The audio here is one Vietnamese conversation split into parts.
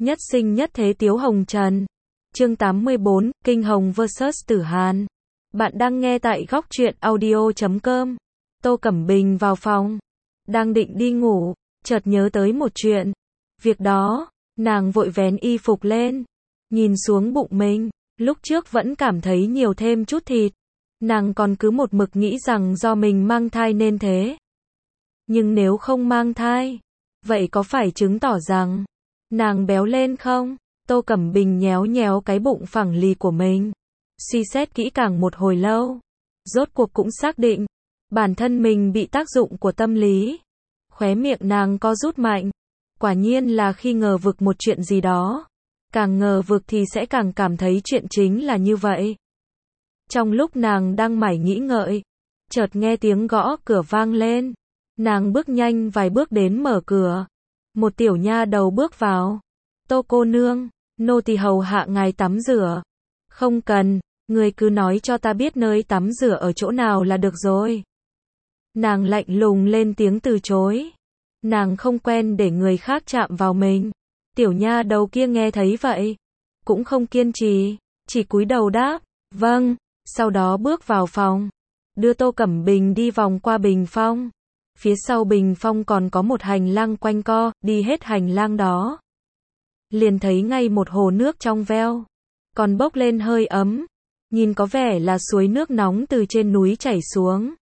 Nhất sinh nhất thế Tiếu Hồng Trần. Chương 84, Kinh Hồng vs Tử Hàn. Bạn đang nghe tại góc truyện audio.com. Tô Cẩm Bình vào phòng, đang định đi ngủ, chợt nhớ tới một chuyện. Việc đó, nàng vội vén y phục lên, nhìn xuống bụng mình, lúc trước vẫn cảm thấy nhiều thêm chút thịt. Nàng còn cứ một mực nghĩ rằng do mình mang thai nên thế. Nhưng nếu không mang thai, vậy có phải chứng tỏ rằng nàng béo lên không? Tô Cẩm Bình nhéo nhéo cái bụng phẳng lì của mình, suy xét kỹ càng một hồi lâu, rốt cuộc cũng xác định bản thân mình bị tác dụng của tâm lý. Khóe miệng nàng co rút mạnh, quả nhiên là khi ngờ vực một chuyện gì đó, càng ngờ vực thì sẽ càng cảm thấy chuyện chính là như vậy. Trong lúc nàng đang mải nghĩ ngợi, chợt nghe tiếng gõ cửa vang lên. Nàng bước nhanh vài bước đến mở cửa. Một tiểu nha đầu bước vào. Tô cô nương, nô tỳ hầu hạ ngài tắm rửa. Không cần, người cứ nói cho ta biết nơi tắm rửa ở chỗ nào là được rồi. Nàng lạnh lùng lên tiếng từ chối. Nàng không quen để người khác chạm vào mình. Tiểu nha đầu kia nghe thấy vậy, cũng không kiên trì, chỉ cúi đầu đáp, vâng, sau đó bước vào phòng, đưa Tô Cẩm Bình đi vòng qua bình phong. Phía sau bình phong còn có một hành lang quanh co, đi hết hành lang đó, liền thấy ngay một hồ nước trong veo, còn bốc lên hơi ấm, nhìn có vẻ là suối nước nóng từ trên núi chảy xuống.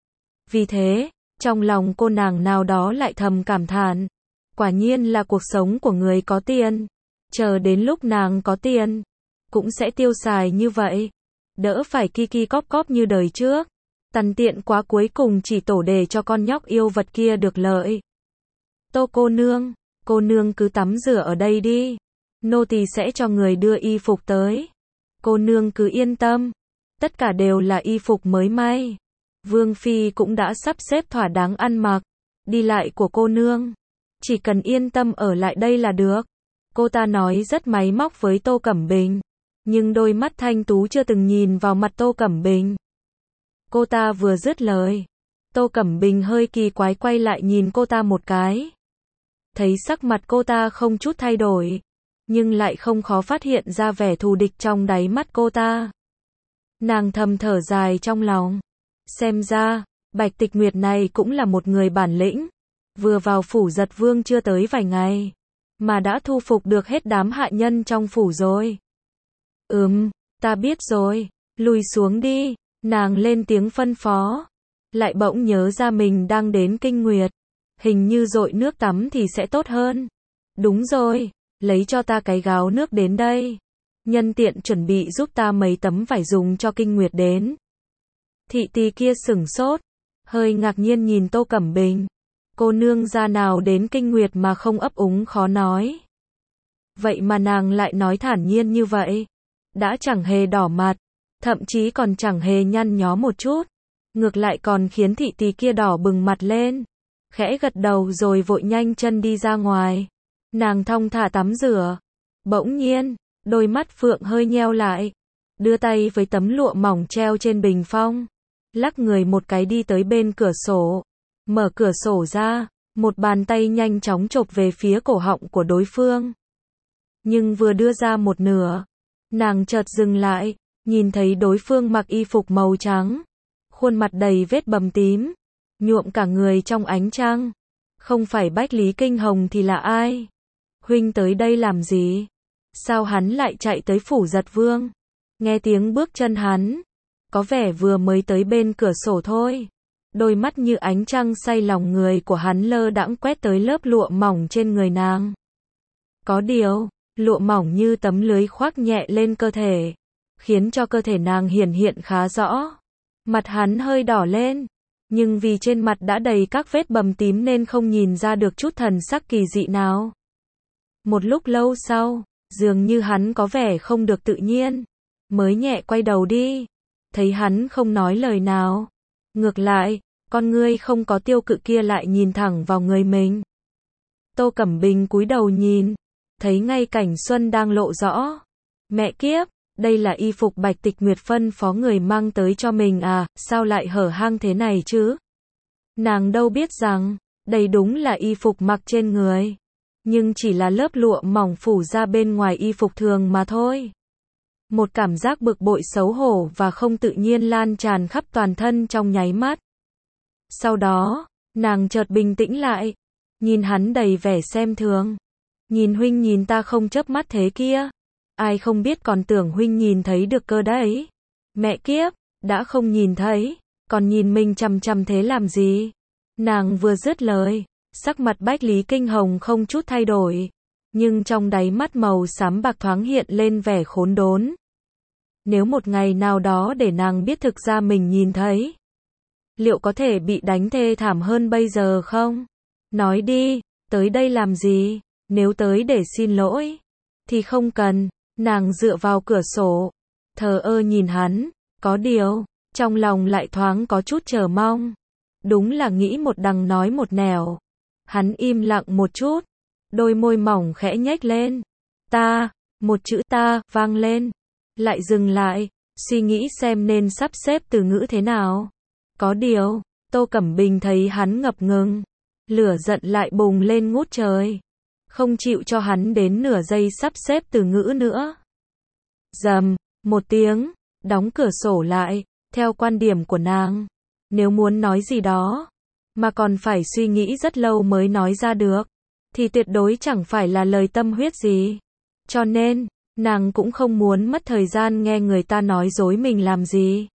Vì thế, trong lòng cô nàng nào đó lại thầm cảm thán, quả nhiên là cuộc sống của người có tiền, chờ đến lúc nàng có tiền, cũng sẽ tiêu xài như vậy, đỡ phải kiki cóp cóp như đời trước. Tằn tiện quá, cuối cùng chỉ tổ đề cho con nhóc yêu vật kia được lợi. Tô cô nương cứ tắm rửa ở đây đi, nô tỳ sẽ cho người đưa y phục tới. Cô nương cứ yên tâm, tất cả đều là y phục mới may. Vương phi cũng đã sắp xếp thỏa đáng ăn mặc, đi lại của cô nương, chỉ cần yên tâm ở lại đây là được. Cô ta nói rất máy móc với Tô Cẩm Bình, nhưng đôi mắt thanh tú chưa từng nhìn vào mặt Tô Cẩm Bình. Cô ta vừa dứt lời, Tô Cẩm Bình hơi kỳ quái quay lại nhìn cô ta một cái. Thấy sắc mặt cô ta không chút thay đổi, nhưng lại không khó phát hiện ra vẻ thù địch trong đáy mắt cô ta. Nàng thầm thở dài trong lòng. Xem ra, Bạch Tịch Nguyệt này cũng là một người bản lĩnh. Vừa vào phủ Giật Vương chưa tới vài ngày, mà đã thu phục được hết đám hạ nhân trong phủ rồi. Ta biết rồi, lùi xuống đi. Nàng lên tiếng phân phó, lại bỗng nhớ ra mình đang đến kinh nguyệt, hình như dội nước tắm thì sẽ tốt hơn. Đúng rồi, lấy cho ta cái gáo nước đến đây, nhân tiện chuẩn bị giúp ta mấy tấm vải dùng cho kinh nguyệt đến. Thị tỳ kia sửng sốt, hơi ngạc nhiên nhìn Tô Cẩm Bình. Cô nương gia nào đến kinh nguyệt mà không ấp úng khó nói. Vậy mà nàng lại nói thản nhiên như vậy, đã chẳng hề đỏ mặt, thậm chí còn chẳng hề nhăn nhó một chút, ngược lại còn khiến thị tỳ kia đỏ bừng mặt lên, khẽ gật đầu rồi vội nhanh chân đi ra ngoài. Nàng thong thả tắm rửa, bỗng nhiên, đôi mắt phượng hơi nheo lại, đưa tay với tấm lụa mỏng treo trên bình phong, lắc người một cái đi tới bên cửa sổ, mở cửa sổ ra, một bàn tay nhanh chóng chộp về phía cổ họng của đối phương. Nhưng vừa đưa ra một nửa, nàng chợt dừng lại. Nhìn thấy đối phương mặc y phục màu trắng, khuôn mặt đầy vết bầm tím, nhuộm cả người trong ánh trăng. Không phải Bách Lý Kinh Hồng thì là ai? Huynh tới đây làm gì? Sao hắn lại chạy tới phủ Giật Vương? Nghe tiếng bước chân hắn, có vẻ vừa mới tới bên cửa sổ thôi. Đôi mắt như ánh trăng say lòng người của hắn lơ đãng quét tới lớp lụa mỏng trên người nàng. Có điều, lụa mỏng như tấm lưới khoác nhẹ lên cơ thể, khiến cho cơ thể nàng hiển hiện khá rõ. Mặt hắn hơi đỏ lên, nhưng vì trên mặt đã đầy các vết bầm tím nên không nhìn ra được chút thần sắc kỳ dị nào. Một lúc lâu sau, dường như hắn có vẻ không được tự nhiên, mới nhẹ quay đầu đi. Thấy hắn không nói lời nào, ngược lại, con ngươi không có tiêu cự kia lại nhìn thẳng vào người mình. Tô Cẩm Bình cúi đầu nhìn, thấy ngay cảnh xuân đang lộ rõ. Mẹ kiếp, đây là y phục Bạch Tịch Nguyệt phân phó người mang tới cho mình à, sao lại hở hang thế này chứ? Nàng đâu biết rằng, đây đúng là y phục mặc trên người. nhưng chỉ là lớp lụa mỏng phủ ra bên ngoài y phục thường mà thôi. Một cảm giác bực bội xấu hổ và không tự nhiên lan tràn khắp toàn thân trong nháy mắt. Sau đó, nàng chợt bình tĩnh lại, nhìn hắn đầy vẻ xem thường. Nhìn huynh nhìn ta không chớp mắt thế kia. Ai không biết còn tưởng huynh nhìn thấy được cơ đấy. Mẹ kiếp, đã không nhìn thấy, còn nhìn mình chằm chằm thế làm gì? Nàng vừa dứt lời, sắc mặt Bách Lý Kinh Hồng không chút thay đổi, nhưng trong đáy mắt màu xám bạc thoáng hiện lên vẻ khốn đốn. Nếu một ngày nào đó để nàng biết thực ra mình nhìn thấy, liệu có thể bị đánh thê thảm hơn bây giờ không? Nói đi, tới đây làm gì? Nếu tới để xin lỗi, thì không cần. Nàng dựa vào cửa sổ, thờ ơ nhìn hắn, có điều, trong lòng lại thoáng có chút chờ mong. Đúng là nghĩ một đằng nói một nẻo. Hắn im lặng một chút, đôi môi mỏng khẽ nhếch lên. Ta, một chữ ta, vang lên. Lại dừng lại, suy nghĩ xem nên sắp xếp từ ngữ thế nào. Có điều, Tô Cẩm Bình thấy hắn ngập ngừng, lửa giận lại bùng lên ngút trời. Không chịu cho hắn đến nửa giây sắp xếp từ ngữ nữa. Rầm, một tiếng, đóng cửa sổ lại, theo quan điểm của nàng. Nếu muốn nói gì đó, mà còn phải suy nghĩ rất lâu mới nói ra được, thì tuyệt đối chẳng phải là lời tâm huyết gì. Cho nên, nàng cũng không muốn mất thời gian nghe người ta nói dối mình làm gì.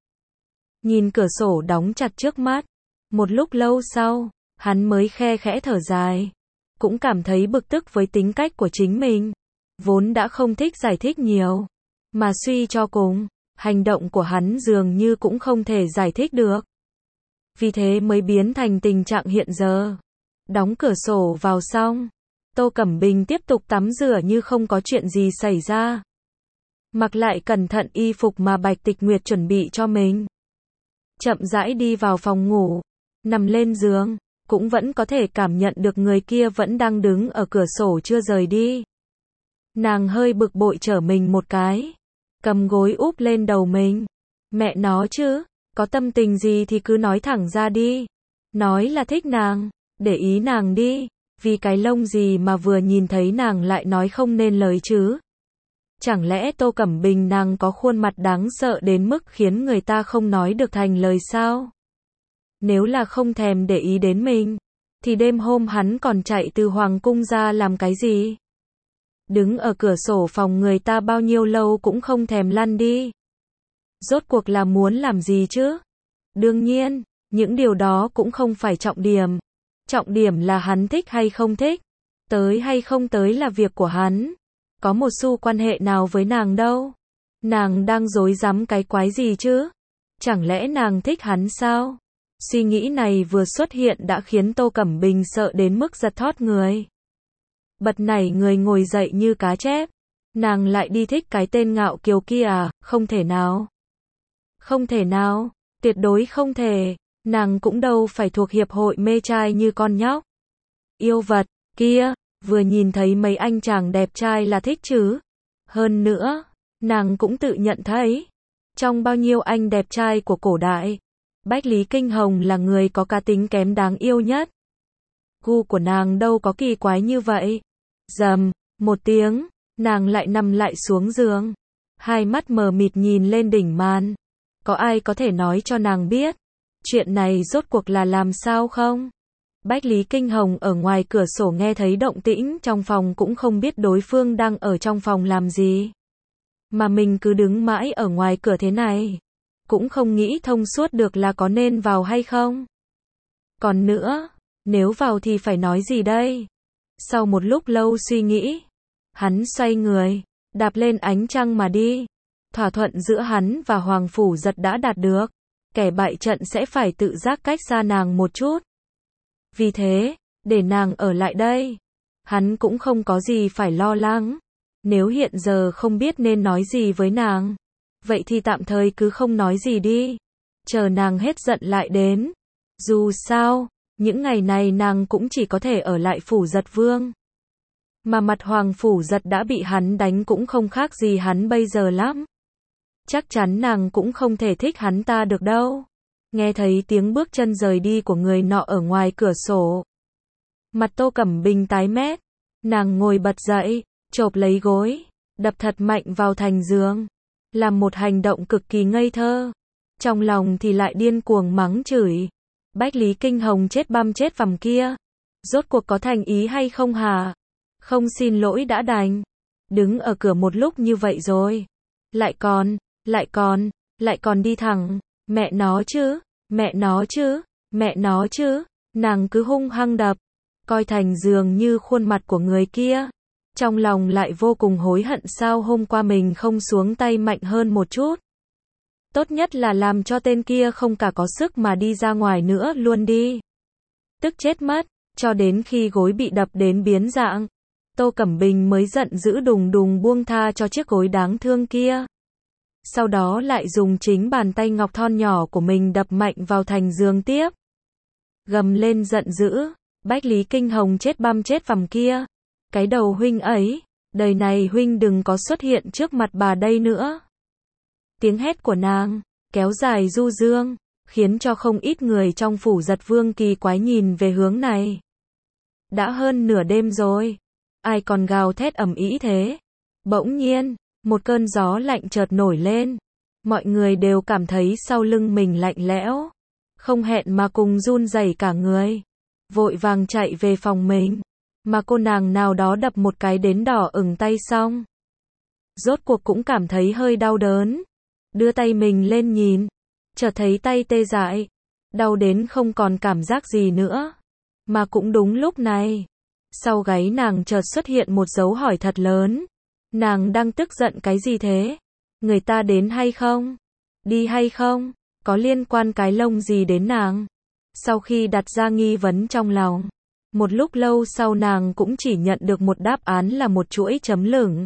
Nhìn cửa sổ đóng chặt trước mắt, một lúc lâu sau, hắn mới khe khẽ thở dài. Cũng cảm thấy bực tức với tính cách của chính mình. Vốn đã không thích giải thích nhiều, mà suy cho cùng, hành động của hắn dường như cũng không thể giải thích được. Vì thế mới biến thành tình trạng hiện giờ. Đóng cửa sổ vào xong, Tô Cẩm Bình tiếp tục tắm rửa như không có chuyện gì xảy ra. Mặc lại cẩn thận y phục mà Bạch Tịch Nguyệt chuẩn bị cho mình. Chậm rãi đi vào phòng ngủ, nằm lên giường, cũng vẫn có thể cảm nhận được người kia vẫn đang đứng ở cửa sổ chưa rời đi. Nàng hơi bực bội trở mình một cái, cầm gối úp lên đầu mình. Mẹ nó chứ, có tâm tình gì thì cứ nói thẳng ra đi. Nói là thích nàng, để ý nàng đi, vì cái lông gì mà vừa nhìn thấy nàng lại nói không nên lời chứ. Chẳng lẽ Tô Cẩm Bình nàng có khuôn mặt đáng sợ đến mức khiến người ta không nói được thành lời sao? Nếu là không thèm để ý đến mình, thì đêm hôm hắn còn chạy từ Hoàng Cung ra làm cái gì? Đứng ở cửa sổ phòng người ta bao nhiêu lâu cũng không thèm lăn đi. Rốt cuộc là muốn làm gì chứ? Đương nhiên, những điều đó cũng không phải trọng điểm. Trọng điểm là hắn thích hay không thích. Tới hay không tới là việc của hắn. Có một xu quan hệ nào với nàng đâu. Nàng đang rối rắm cái quái gì chứ? Chẳng lẽ nàng thích hắn sao? Suy nghĩ này vừa xuất hiện đã khiến Tô Cẩm Bình sợ đến mức giật thót người. Bật nảy người ngồi dậy như cá chép. Nàng lại đi thích cái tên ngạo kiều kia à? Không thể nào. Không thể nào, tuyệt đối không thể. Nàng cũng đâu phải thuộc hiệp hội mê trai như con nhóc. Yêu vật, kia, vừa nhìn thấy mấy anh chàng đẹp trai là thích chứ. Hơn nữa, nàng cũng tự nhận thấy, trong bao nhiêu anh đẹp trai của cổ đại, Bách Lý Kinh Hồng là người có cá tính kém đáng yêu nhất. Gu của nàng đâu có kỳ quái như vậy. Rầm, một tiếng, nàng lại nằm lại xuống giường. Hai mắt mờ mịt nhìn lên đỉnh màn. Có ai có thể nói cho nàng biết, chuyện này rốt cuộc là làm sao không? Bách Lý Kinh Hồng ở ngoài cửa sổ nghe thấy động tĩnh trong phòng cũng không biết đối phương đang ở trong phòng làm gì. Mà mình cứ đứng mãi ở ngoài cửa thế này. Cũng không nghĩ thông suốt được là có nên vào hay không. Còn nữa, nếu vào thì phải nói gì đây? Sau một lúc lâu suy nghĩ, hắn xoay người, đạp lên ánh trăng mà đi. Thỏa thuận giữa hắn và Hoàng Phủ Giật đã đạt được. Kẻ bại trận sẽ phải tự giác cách xa nàng một chút. Vì thế, để nàng ở lại đây. Hắn cũng không có gì phải lo lắng. Nếu hiện giờ không biết nên nói gì với nàng, vậy thì tạm thời cứ không nói gì đi. Chờ nàng hết giận lại đến. Dù sao, những ngày này nàng cũng chỉ có thể ở lại Phủ Giật Vương. Mà mặt Hoàng Phủ Giật đã bị hắn đánh cũng không khác gì hắn bây giờ lắm. Chắc chắn nàng cũng không thể thích hắn ta được đâu. Nghe thấy tiếng bước chân rời đi của người nọ ở ngoài cửa sổ. Mặt Tô Cẩm Bình tái mét. Nàng ngồi bật dậy, chộp lấy gối, đập thật mạnh vào thành giường. Làm một hành động cực kỳ ngây thơ. Trong lòng thì lại điên cuồng mắng chửi. Bách Lý Kinh Hồng chết băm chết vằm kia. Rốt cuộc có thành ý hay không hả? Không xin lỗi đã đành. Đứng ở cửa một lúc như vậy rồi. Lại còn đi thẳng. Mẹ nó chứ, mẹ nó chứ, mẹ nó chứ. Nàng cứ hung hăng đập. Coi thành giường như khuôn mặt của người kia. Trong lòng lại vô cùng hối hận sao hôm qua mình không xuống tay mạnh hơn một chút. Tốt nhất là làm cho tên kia không cả có sức mà đi ra ngoài nữa luôn đi. Tức chết mất, cho đến khi gối bị đập đến biến dạng. Tô Cẩm Bình mới giận dữ đùng đùng buông tha cho chiếc gối đáng thương kia. Sau đó lại dùng chính bàn tay ngọc thon nhỏ của mình đập mạnh vào thành giường tiếp. Gầm lên giận dữ, Bách Lý Kinh Hồng chết băm chết vằm kia. Cái đầu huynh ấy, đời này huynh đừng có xuất hiện trước mặt bà đây nữa. Tiếng hét của nàng, kéo dài du dương, khiến cho không ít người trong phủ Giật Vương kỳ quái nhìn về hướng này. Đã hơn nửa đêm rồi, ai còn gào thét ầm ĩ thế? Bỗng nhiên, một cơn gió lạnh chợt nổi lên. Mọi người đều cảm thấy sau lưng mình lạnh lẽo, không hẹn mà cùng run rẩy cả người. Vội vàng chạy về phòng mình, mà cô nàng nào đó đập một cái đến đỏ ửng tay xong. Rốt cuộc cũng cảm thấy hơi đau đớn. Đưa tay mình lên nhìn, chợt thấy tay tê dại, đau đến không còn cảm giác gì nữa. Mà cũng đúng lúc này, sau gáy nàng chợt xuất hiện một dấu hỏi thật lớn. Nàng đang tức giận cái gì thế? Người ta đến hay không? Đi hay không? Có liên quan cái lông gì đến nàng? Sau khi đặt ra nghi vấn trong lòng, một lúc lâu sau nàng cũng chỉ nhận được một đáp án là một chuỗi chấm lửng.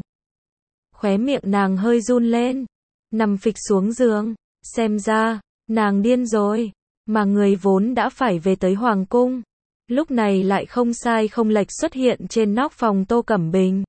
Khóe miệng nàng hơi run lên, nằm phịch xuống giường, xem ra, nàng điên rồi, mà người vốn đã phải về tới Hoàng Cung. Lúc này lại không sai không lệch xuất hiện trên nóc phòng Tô Cẩm Bình.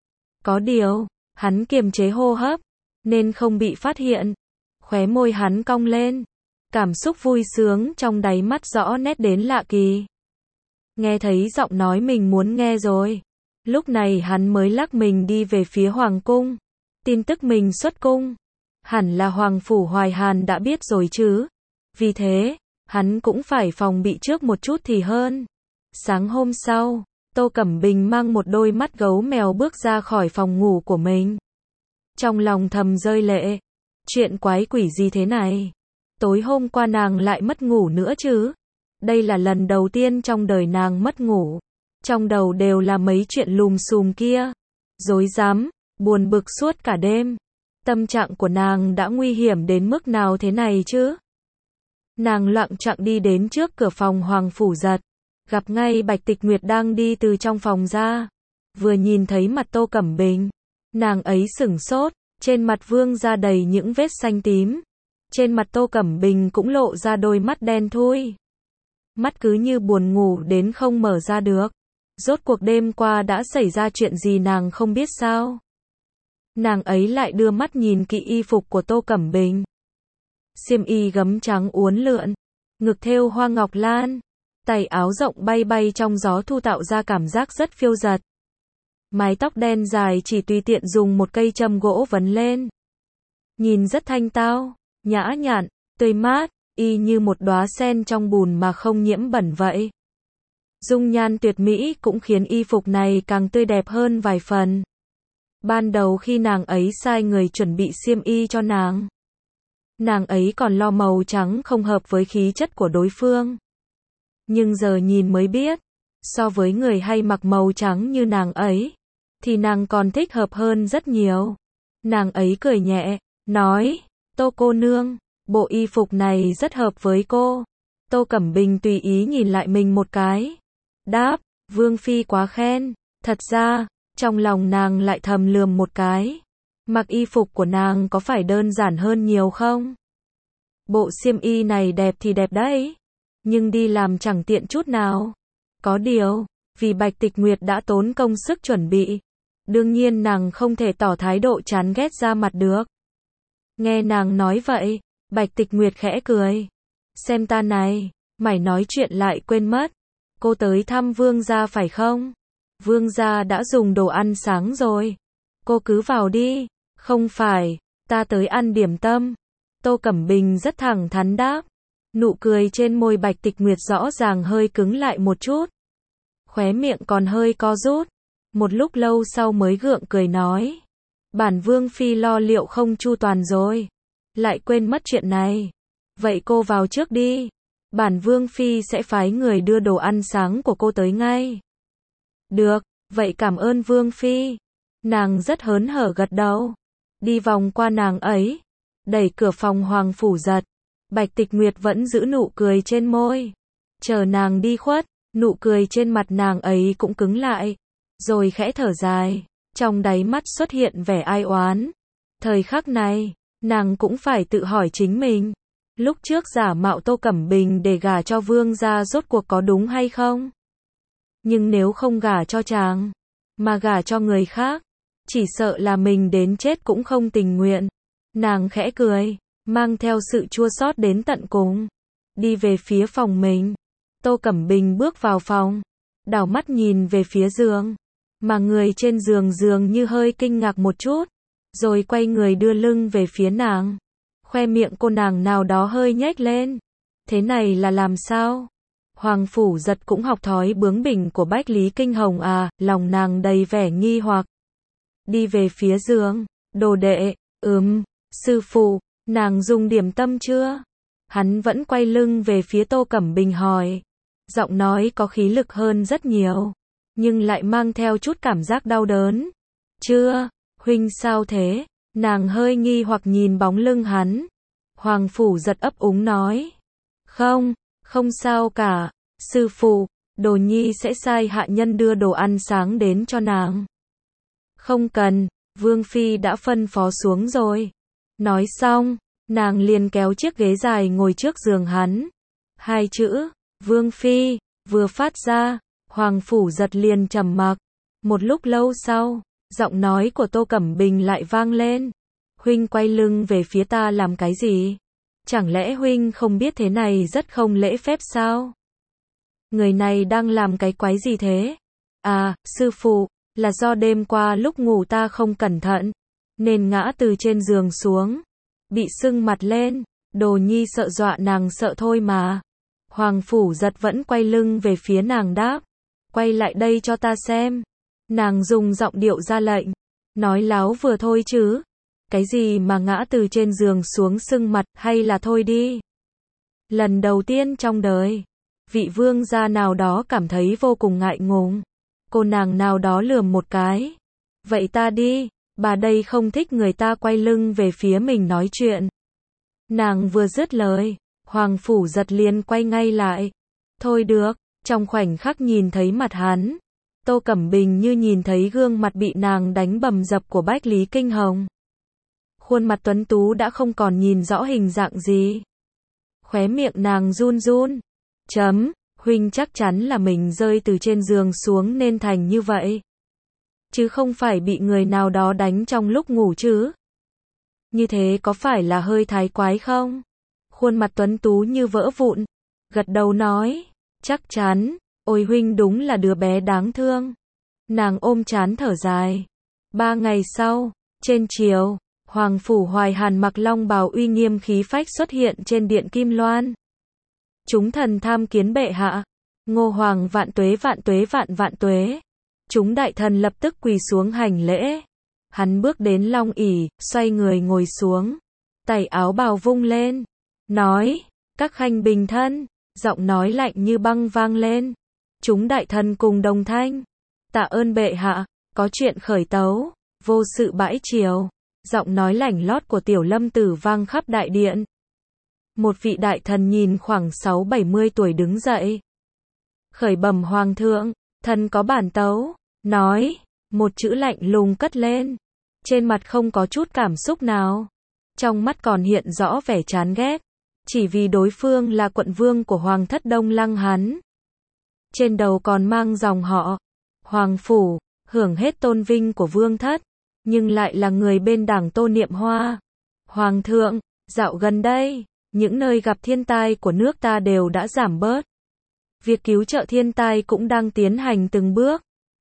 Có điều, hắn kiềm chế hô hấp, nên không bị phát hiện. Khóe môi hắn cong lên, cảm xúc vui sướng trong đáy mắt rõ nét đến lạ kỳ. Nghe thấy giọng nói mình muốn nghe rồi. Lúc này hắn mới lắc mình đi về phía Hoàng Cung. Tin tức mình xuất cung, hẳn là Hoàng Phủ Hoài Hàn đã biết rồi chứ. Vì thế, hắn cũng phải phòng bị trước một chút thì hơn. Sáng hôm sau, Tô Cẩm Bình mang một đôi mắt gấu mèo bước ra khỏi phòng ngủ của mình. Trong lòng thầm rơi lệ. Chuyện quái quỷ gì thế này? Tối hôm qua nàng lại mất ngủ nữa chứ? Đây là lần đầu tiên trong đời nàng mất ngủ. Trong đầu đều là mấy chuyện lùm xùm kia. Rối rắm, buồn bực suốt cả đêm. Tâm trạng của nàng đã nguy hiểm đến mức nào thế này chứ? Nàng loạng choạng đi đến trước cửa phòng Hoàng Phủ Giật. Gặp ngay Bạch Tịch Nguyệt đang đi từ trong phòng ra. Vừa nhìn thấy mặt Tô Cẩm Bình, nàng ấy sửng sốt, trên mặt vương ra đầy những vết xanh tím. Trên mặt Tô Cẩm Bình cũng lộ ra đôi mắt đen thui. Mắt cứ như buồn ngủ đến không mở ra được. Rốt cuộc đêm qua đã xảy ra chuyện gì nàng không biết sao? Nàng ấy lại đưa mắt nhìn kỹ y phục của Tô Cẩm Bình. Xiêm y gấm trắng uốn lượn, ngực thêu hoa ngọc lan, tay áo rộng bay bay trong gió thu tạo ra cảm giác rất phiêu dật. Mái tóc đen dài chỉ tùy tiện dùng một cây châm gỗ vấn lên. Nhìn rất thanh tao, nhã nhặn, tươi mát, y như một đóa sen trong bùn mà không nhiễm bẩn vậy. Dung nhan tuyệt mỹ cũng khiến y phục này càng tươi đẹp hơn vài phần. Ban đầu khi nàng ấy sai người chuẩn bị xiêm y cho nàng ấy còn lo màu trắng không hợp với khí chất của đối phương. Nhưng giờ nhìn mới biết, so với người hay mặc màu trắng như nàng ấy, thì nàng còn thích hợp hơn rất nhiều. Nàng ấy cười nhẹ, nói, Tô cô nương, bộ y phục này rất hợp với cô. Tô Cẩm Bình tùy ý nhìn lại mình một cái. Đáp, Vương Phi quá khen. Thật ra, trong lòng nàng lại thầm lườm một cái. Mặc y phục của nàng có phải đơn giản hơn nhiều không? Bộ xiêm y này đẹp thì đẹp đấy, nhưng đi làm chẳng tiện chút nào. Có điều, vì Bạch Tịch Nguyệt đã tốn công sức chuẩn bị, đương nhiên nàng không thể tỏ thái độ chán ghét ra mặt được. Nghe nàng nói vậy, Bạch Tịch Nguyệt khẽ cười. Xem ta này, mày nói chuyện lại quên mất. Cô tới thăm vương gia phải không? Vương gia đã dùng đồ ăn sáng rồi. Cô cứ vào đi. Không phải, ta tới ăn điểm tâm. Tô Cẩm Bình rất thẳng thắn đáp. Nụ cười trên môi Bạch Tịch Nguyệt rõ ràng hơi cứng lại một chút. Khóe miệng còn hơi co rút. Một lúc lâu sau mới gượng cười nói. Bản Vương Phi lo liệu không chu toàn rồi. Lại quên mất chuyện này. Vậy cô vào trước đi. Bản Vương Phi sẽ phái người đưa đồ ăn sáng của cô tới ngay. Được, vậy cảm ơn Vương Phi. Nàng rất hớn hở gật đầu. Đi vòng qua nàng ấy. Đẩy cửa phòng Hoàng Phủ Giật. Bạch Tịch Nguyệt vẫn giữ nụ cười trên môi. Chờ nàng đi khuất, nụ cười trên mặt nàng ấy cũng cứng lại. Rồi khẽ thở dài. Trong đáy mắt xuất hiện vẻ ai oán. Thời khắc này, nàng cũng phải tự hỏi chính mình. Lúc trước giả mạo Tô Cẩm Bình để gả cho Vương gia rốt cuộc có đúng hay không? Nhưng nếu không gả cho chàng, mà gả cho người khác, chỉ sợ là mình đến chết cũng không tình nguyện. Nàng khẽ cười, mang theo sự chua xót đến tận cùng. Đi về phía phòng mình. Tô Cẩm Bình bước vào phòng, đảo mắt nhìn về phía giường. Mà người trên giường dường như hơi kinh ngạc một chút. Rồi quay người đưa lưng về phía nàng. Khoe miệng cô nàng nào đó hơi nhếch lên. Thế này là làm sao? Hoàng Phủ Giật cũng học thói bướng bỉnh của Bách Lý Kinh Hồng à, lòng nàng đầy vẻ nghi hoặc. Đi về phía giường, đồ đệ, sư phụ, nàng dùng điểm tâm chưa? Hắn vẫn quay lưng về phía Tô Cẩm Bình hỏi. Giọng nói có khí lực hơn rất nhiều, nhưng lại mang theo chút cảm giác đau đớn. Chưa, huynh sao thế? Nàng hơi nghi hoặc nhìn bóng lưng hắn. Hoàng Phủ Giật ấp úng nói. Không sao cả, sư phụ, Đồ Nhi sẽ sai hạ nhân đưa đồ ăn sáng đến cho nàng. Không cần, Vương Phi đã phân phó xuống rồi. Nói xong, nàng liền kéo chiếc ghế dài ngồi trước giường hắn. Hai chữ, Vương Phi, vừa phát ra, Hoàng Phủ Giật liền trầm mặc. Một lúc lâu sau, giọng nói của Tô Cẩm Bình lại vang lên. Huynh quay lưng về phía ta làm cái gì? Chẳng lẽ huynh không biết thế này rất không lễ phép sao? Người này đang làm cái quái gì thế? À, sư phụ, là do đêm qua lúc ngủ ta không cẩn thận, nên ngã từ trên giường xuống, bị sưng mặt lên, Đồ Nhi sợ dọa nàng sợ thôi mà. Hoàng Phủ Giật vẫn quay lưng về phía nàng đáp, quay lại đây cho ta xem. Nàng dùng giọng điệu ra lệnh, nói láo vừa thôi chứ. Cái gì mà ngã từ trên giường xuống sưng mặt, hay là thôi đi. Lần đầu tiên trong đời, vị vương gia nào đó cảm thấy vô cùng ngại ngùng. Cô nàng nào đó lườm một cái. Vậy ta đi, bà đây không thích người ta quay lưng về phía mình nói chuyện. Nàng vừa dứt lời, Hoàng Phủ Giật liền quay ngay lại. Thôi được, trong khoảnh khắc nhìn thấy mặt hắn, Tô Cẩm Bình như nhìn thấy gương mặt bị nàng đánh bầm dập của Bách Lý Kinh Hồng. Khuôn mặt tuấn tú đã không còn nhìn rõ hình dạng gì. Khóe miệng nàng run run. Huynh chắc chắn là mình rơi từ trên giường xuống nên thành như vậy. Chứ không phải bị người nào đó đánh trong lúc ngủ chứ. Như thế có phải là hơi thái quái không? Khuôn mặt tuấn tú như vỡ vụn. Gật đầu nói. Chắc chắn. Ôi huynh đúng là đứa bé đáng thương. Nàng ôm trán thở dài. 3 ngày sau, trên triều, Hoàng Phủ Hoài Hàn mặc long bào uy nghiêm khí phách xuất hiện trên điện Kim Loan. Chúng thần tham kiến bệ hạ. Ngô Hoàng vạn tuế vạn tuế vạn vạn tuế. Chúng đại thần lập tức quỳ xuống hành lễ. Hắn bước đến long ỷ, xoay người ngồi xuống. Tay áo bào vung lên. Nói, các khanh bình thân. Giọng nói lạnh như băng vang lên. Chúng đại thần cùng đồng thanh. Tạ ơn bệ hạ, có chuyện khởi tấu. Vô sự bãi triều. Giọng nói lảnh lót của Tiểu Lâm Tử vang khắp đại điện. Một vị đại thần nhìn khoảng 60-70 tuổi đứng dậy. Khởi bẩm hoàng thượng, thần có bản tấu. Nói, một chữ lạnh lùng cất lên. Trên mặt không có chút cảm xúc nào. Trong mắt còn hiện rõ vẻ chán ghét. Chỉ vì đối phương là quận vương của Hoàng thất Đông Lăng hắn. Trên đầu còn mang dòng họ Hoàng Phủ, hưởng hết tôn vinh của vương thất. Nhưng lại là người bên đảng Tô Niệm Hoa. Hoàng thượng, dạo gần đây, những nơi gặp thiên tai của nước ta đều đã giảm bớt. Việc cứu trợ thiên tai cũng đang tiến hành từng bước.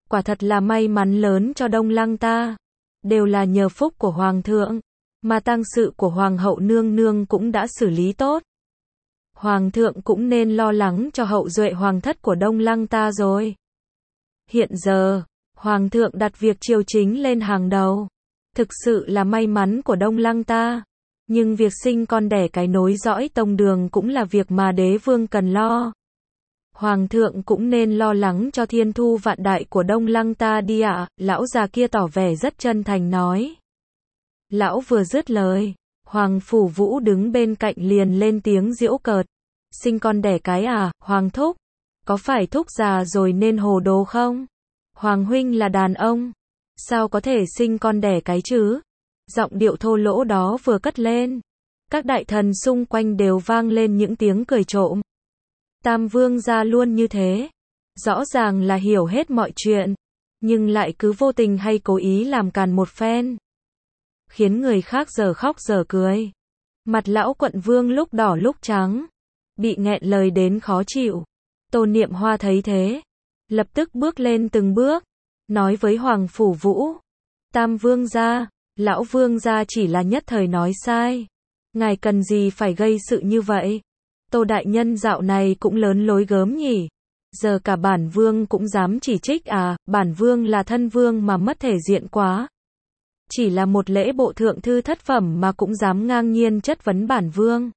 Quả thật là may mắn lớn cho Đông Lăng ta. Đều là nhờ phúc của Hoàng thượng, mà tang sự của Hoàng hậu nương nương cũng đã xử lý tốt. Hoàng thượng cũng nên lo lắng cho hậu duệ hoàng thất của Đông Lăng ta rồi. Hiện giờ, Hoàng thượng đặt việc triều chính lên hàng đầu. Thực sự là may mắn của Đông Lăng ta. Nhưng việc sinh con đẻ cái nối dõi tông đường cũng là việc mà đế vương cần lo. Hoàng thượng cũng nên lo lắng cho thiên thu vạn đại của Đông Lăng ta đi ạ. Lão già kia tỏ vẻ rất chân thành nói. Lão vừa dứt lời, Hoàng Phủ Vũ đứng bên cạnh liền lên tiếng giễu cợt. Sinh con đẻ cái à, Hoàng thúc? Có phải thúc già rồi nên hồ đồ không? Hoàng huynh là đàn ông, sao có thể sinh con đẻ cái chứ? Giọng điệu thô lỗ đó vừa cất lên, các đại thần xung quanh đều vang lên những tiếng cười trộm. Tam vương gia luôn như thế, rõ ràng là hiểu hết mọi chuyện, nhưng lại cứ vô tình hay cố ý làm càn một phen, khiến người khác giờ khóc giờ cười. Mặt lão quận vương lúc đỏ lúc trắng, bị nghẹn lời đến khó chịu. Tô Niệm Hoa thấy thế, lập tức bước lên từng bước, nói với Hoàng Phủ Vũ. Tam vương gia, lão vương gia chỉ là nhất thời nói sai. Ngài cần gì phải gây sự như vậy? Tô đại nhân dạo này cũng lớn lối gớm nhỉ? Giờ cả bản vương cũng dám chỉ trích à? Bản vương là thân vương mà mất thể diện quá. Chỉ là một lễ bộ thượng thư thất phẩm mà cũng dám ngang nhiên chất vấn bản vương.